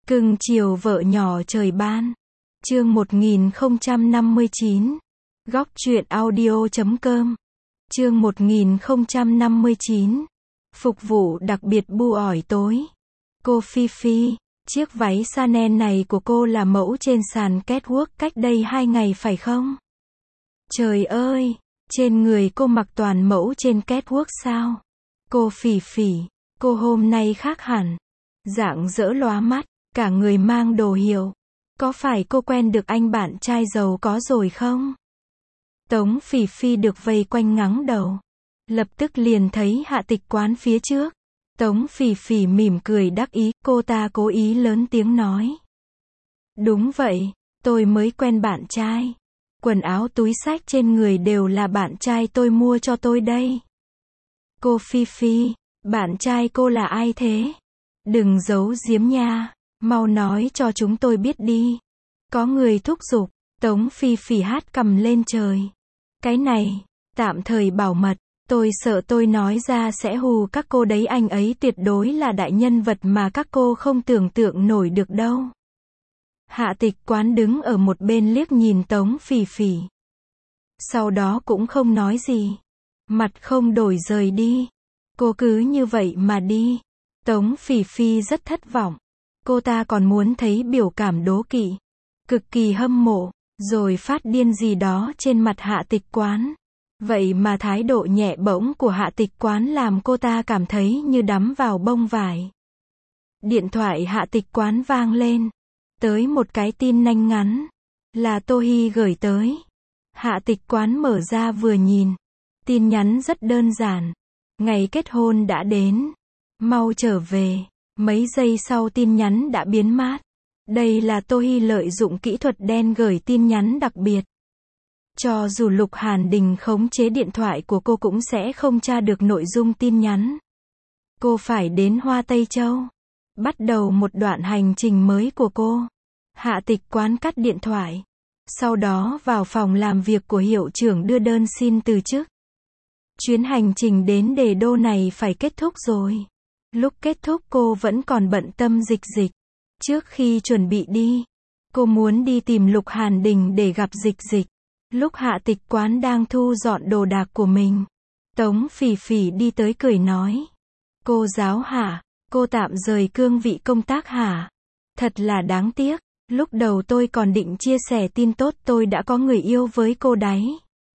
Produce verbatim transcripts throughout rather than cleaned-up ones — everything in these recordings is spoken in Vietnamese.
Cưng chiều vợ nhỏ trời ban. Chương một nghìn không trăm năm mươi chín. Góc truyện audio chấm com. Chương một nghìn không trăm năm mươi chín. Phục vụ đặc biệt bu ỏi tối. Cô Phi Phi, chiếc váy Chanel này của cô là mẫu trên sàn catwalk cách đây hai ngày phải không? Trời ơi, trên người cô mặc toàn mẫu trên catwalk sao? Cô Phỉ Phỉ, cô hôm nay khác hẳn. Rạng rỡ lóa mắt, cả người mang đồ hiệu. Có phải cô quen được anh bạn trai giàu có rồi không? Tống Phỉ Phi được vây quanh ngắng đầu. Lập tức liền thấy Hạ Tịch Quán phía trước. Tống Phỉ Phỉ mỉm cười đắc ý, cô ta cố ý lớn tiếng nói. Đúng vậy, tôi mới quen bạn trai. Quần áo túi xách trên người đều là bạn trai tôi mua cho tôi đây. Cô Phi Phi, bạn trai cô là ai thế? Đừng giấu giếm nha, mau nói cho chúng tôi biết đi. Có người thúc giục. Tống Phi Phỉ hát cầm lên trời. Cái này, tạm thời bảo mật. Tôi sợ tôi nói ra sẽ hù các cô đấy, anh ấy tuyệt đối là đại nhân vật mà các cô không tưởng tượng nổi được đâu. Hạ Tịch Quán đứng ở một bên liếc nhìn Tống Phỉ Phỉ. Sau đó cũng không nói gì. Mặt không đổi rời đi. Cô cứ như vậy mà đi. Tống Phỉ Phi rất thất vọng. Cô ta còn muốn thấy biểu cảm đố kỵ, cực kỳ hâm mộ, rồi phát điên gì đó trên mặt Hạ Tịch Quán. Vậy mà thái độ nhẹ bỗng của Hạ Tịch Quán làm cô ta cảm thấy như đắm vào bông vải. Điện thoại Hạ Tịch Quán vang lên. Tới một cái tin nhanh ngắn. Là Tô Hi gửi tới. Hạ Tịch Quán mở ra vừa nhìn. Tin nhắn rất đơn giản. Ngày kết hôn đã đến. Mau trở về. Mấy giây sau tin nhắn đã biến mất. Đây là Tô Hi lợi dụng kỹ thuật đen gửi tin nhắn đặc biệt. Cho dù Lục Hàn Đình khống chế điện thoại của cô cũng sẽ không tra được nội dung tin nhắn. Cô phải đến Hoa Tây Châu. Bắt đầu một đoạn hành trình mới của cô. Hạ Tịch Quán cắt điện thoại. Sau đó vào phòng làm việc của hiệu trưởng đưa đơn xin từ chức. Chuyến hành trình đến Đề Đô này phải kết thúc rồi. Lúc kết thúc cô vẫn còn bận tâm Dịch Dịch. Trước khi chuẩn bị đi, cô muốn đi tìm Lục Hàn Đình để gặp Dịch Dịch. Lúc Hạ Tịch Quán đang thu dọn đồ đạc của mình, Tống Phỉ Phỉ đi tới cười nói. Cô giáo hả? Cô tạm rời cương vị công tác hả? Thật là đáng tiếc. Lúc đầu tôi còn định chia sẻ tin tốt tôi đã có người yêu với cô đấy.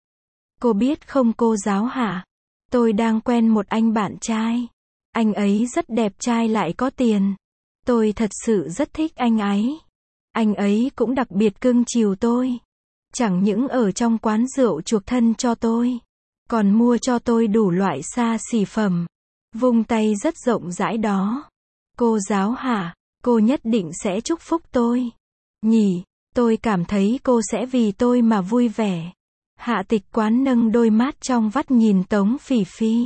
Cô biết không cô giáo hả? Tôi đang quen một anh bạn trai. Anh ấy rất đẹp trai lại có tiền. Tôi thật sự rất thích anh ấy. Anh ấy cũng đặc biệt cưng chiều tôi. Chẳng những ở trong quán rượu chuộc thân cho tôi, còn mua cho tôi đủ loại xa xỉ phẩm. Vung tay rất rộng rãi đó. Cô giáo hả? Cô nhất định sẽ chúc phúc tôi. Nhỉ, tôi cảm thấy cô sẽ vì tôi mà vui vẻ. Hạ Tịch Quán nâng đôi mắt trong vắt nhìn Tống Phỉ Phi.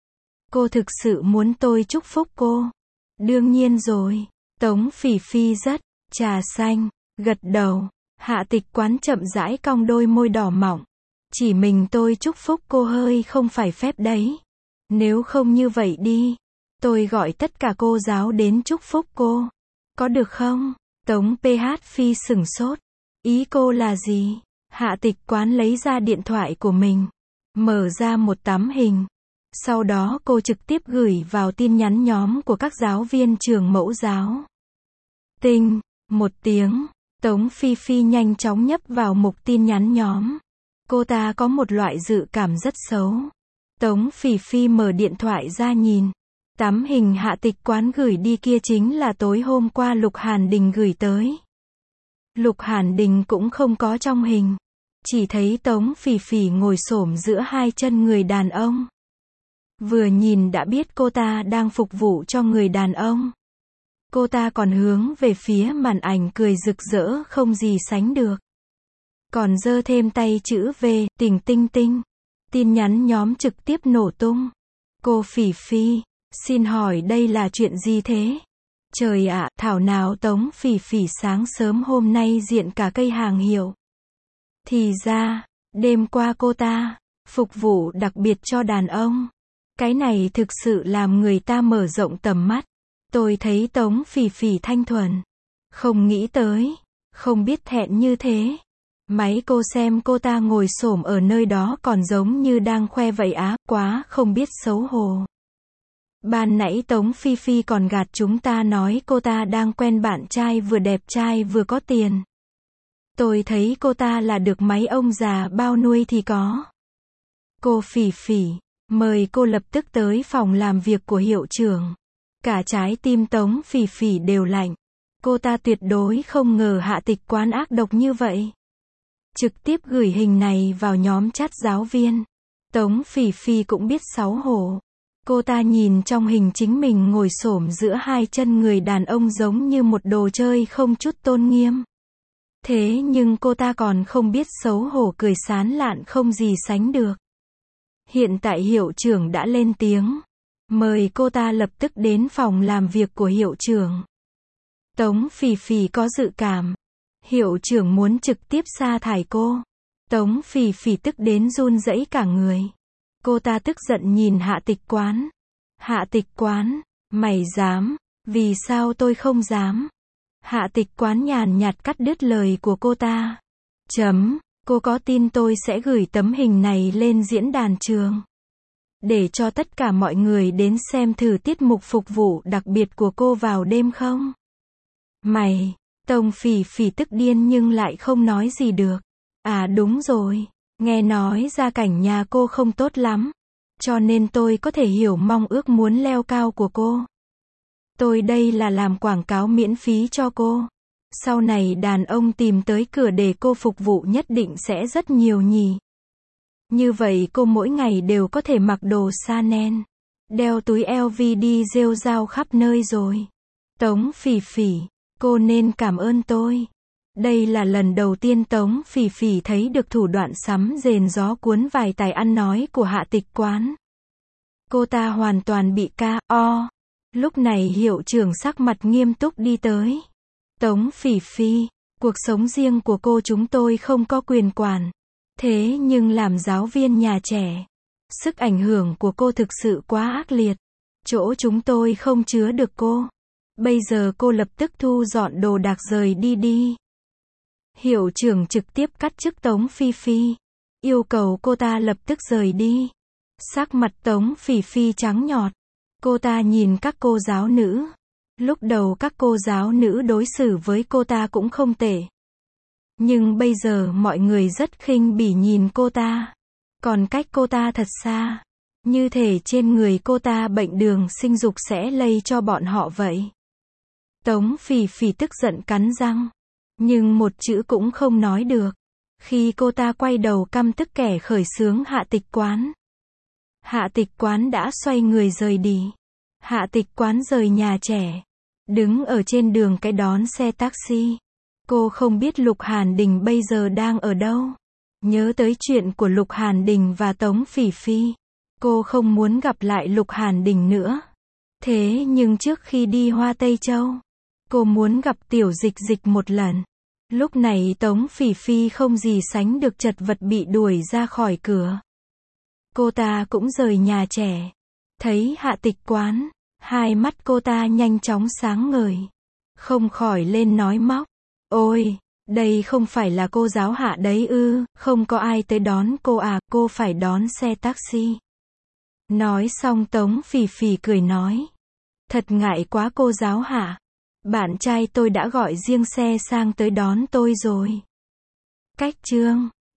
Cô thực sự muốn tôi chúc phúc cô? Đương nhiên rồi. Tống Phỉ Phi rất trà xanh, gật đầu. Hạ Tịch Quán chậm rãi cong đôi môi đỏ mọng. Chỉ mình tôi chúc phúc cô hơi không phải phép đấy. Nếu không như vậy đi, tôi gọi tất cả cô giáo đến chúc phúc cô. Có được không? Tống pê hát Phi sửng sốt. Ý cô là gì? Hạ Tịch Quán lấy ra điện thoại của mình, mở ra một tấm hình. Sau đó cô trực tiếp gửi vào tin nhắn nhóm của các giáo viên trường mẫu giáo. Tinh, một tiếng. Tống Phi Phi nhanh chóng nhấp vào mục tin nhắn nhóm. Cô ta có một loại dự cảm rất xấu. Tống Phỉ Phi mở điện thoại ra nhìn. Tấm hình Hạ Tịch Quán gửi đi kia chính là tối hôm qua Lục Hàn Đình gửi tới. Lục Hàn Đình cũng không có trong hình. Chỉ thấy Tống Phỉ Phỉ ngồi xổm giữa hai chân người đàn ông. Vừa nhìn đã biết cô ta đang phục vụ cho người đàn ông. Cô ta còn hướng về phía màn ảnh cười rực rỡ không gì sánh được. Còn giơ thêm tay chữ V, tình tinh tinh. Tin nhắn nhóm trực tiếp nổ tung. Cô Phỉ Phi, xin hỏi đây là chuyện gì thế? Trời ạ, thảo nào Tống Phỉ Phỉ sáng sớm hôm nay diện cả cây hàng hiệu. Thì ra, đêm qua cô ta phục vụ đặc biệt cho đàn ông. Cái này thực sự làm người ta mở rộng tầm mắt. Tôi thấy Tống Phỉ Phỉ thanh thuần, Không nghĩ tới. Không biết thẹn như thế. Máy cô xem cô ta ngồi xổm ở nơi đó còn giống như đang khoe vậy á, quá không biết xấu hổ. Ban nãy Tống Phi Phi còn gạt chúng ta nói cô ta đang quen bạn trai vừa đẹp trai vừa có tiền. Tôi thấy cô ta là được mấy ông già bao nuôi thì có. Cô Phỉ Phỉ, mời cô lập tức tới phòng làm việc của hiệu trưởng. Cả trái tim Tống Phỉ Phỉ đều lạnh. Cô ta tuyệt đối không ngờ Hạ Tịch Quán ác độc như vậy. Trực tiếp gửi hình này vào nhóm chat giáo viên. Tống Phỉ Phỉ cũng biết xấu hổ. Cô ta nhìn trong hình chính mình ngồi xổm giữa hai chân người đàn ông giống như một đồ chơi không chút tôn nghiêm. Thế nhưng cô ta còn không biết xấu hổ cười sán lạn không gì sánh được. Hiện tại hiệu trưởng đã lên tiếng. Mời cô ta lập tức đến phòng làm việc của hiệu trưởng. Tống Phỉ Phỉ có dự cảm. Hiệu trưởng muốn trực tiếp sa thải cô. Tống Phỉ Phỉ tức đến run rẩy cả người. Cô ta tức giận nhìn Hạ Tịch Quán. Hạ Tịch Quán, mày dám, vì sao tôi không dám? Hạ Tịch Quán nhàn nhạt cắt đứt lời của cô ta. Chấm, cô có tin tôi sẽ gửi tấm hình này lên diễn đàn trường? Để cho tất cả mọi người đến xem thử tiết mục phục vụ đặc biệt của cô vào đêm không? Mày, Tống Phỉ Phỉ tức điên nhưng lại không nói gì được. À đúng rồi, nghe nói gia cảnh nhà cô không tốt lắm. Cho nên tôi có thể hiểu mong ước muốn leo cao của cô. Tôi đây là làm quảng cáo miễn phí cho cô. Sau này đàn ông tìm tới cửa để cô phục vụ nhất định sẽ rất nhiều nhỉ. Như vậy cô mỗi ngày đều có thể mặc đồ Chanel, đeo túi L V đi rêu rao khắp nơi rồi. Tống Phỉ Phỉ, cô nên cảm ơn tôi. Đây là lần đầu tiên Tống Phỉ Phỉ thấy được thủ đoạn sắm rền gió cuốn vài tài ăn nói của Hạ Tịch Quán. Cô ta hoàn toàn bị ca o. Lúc này hiệu trưởng sắc mặt nghiêm túc đi tới. Tống Phỉ Phỉ, cuộc sống riêng của cô chúng tôi không có quyền quản. Thế nhưng làm giáo viên nhà trẻ, sức ảnh hưởng của cô thực sự quá ác liệt. Chỗ chúng tôi không chứa được cô. Bây giờ cô lập tức thu dọn đồ đạc rời đi đi. Hiệu trưởng trực tiếp cắt chức Tống Phi Phi. Yêu cầu cô ta lập tức rời đi. Sắc mặt Tống Phỉ Phi trắng nhọt. Cô ta nhìn các cô giáo nữ. Lúc đầu các cô giáo nữ đối xử với cô ta cũng không tệ. Nhưng bây giờ mọi người rất khinh bỉ nhìn cô ta. Còn cách cô ta thật xa. Như thể trên người cô ta bệnh đường sinh dục sẽ lây cho bọn họ vậy. Tống Phỉ Phỉ tức giận cắn răng. Nhưng một chữ cũng không nói được. Khi cô ta quay đầu căm tức kẻ khởi xướng Hạ Tịch Quán. Hạ Tịch Quán đã xoay người rời đi. Hạ Tịch Quán rời nhà trẻ. Đứng ở trên đường cái đón xe taxi. Cô không biết Lục Hàn Đình bây giờ đang ở đâu. Nhớ tới chuyện của Lục Hàn Đình và Tống Phỉ Phi. Cô không muốn gặp lại Lục Hàn Đình nữa. Thế nhưng trước khi đi Hoa Tây Châu, cô muốn gặp Tiểu Dịch Dịch một lần. Lúc này Tống Phỉ Phi không gì sánh được chật vật bị đuổi ra khỏi cửa. Cô ta cũng rời nhà trẻ. Thấy Hạ Tịch Quán, hai mắt cô ta nhanh chóng sáng ngời. Không khỏi lên nói móc. Ôi, đây không phải là cô giáo Hạ đấy ư, không có ai tới đón cô à, cô phải đón xe taxi. Nói xong Tống Phỉ Phỉ cười nói. Thật ngại quá cô giáo Hạ. Bạn trai tôi đã gọi riêng xe sang tới đón tôi rồi. Cách chương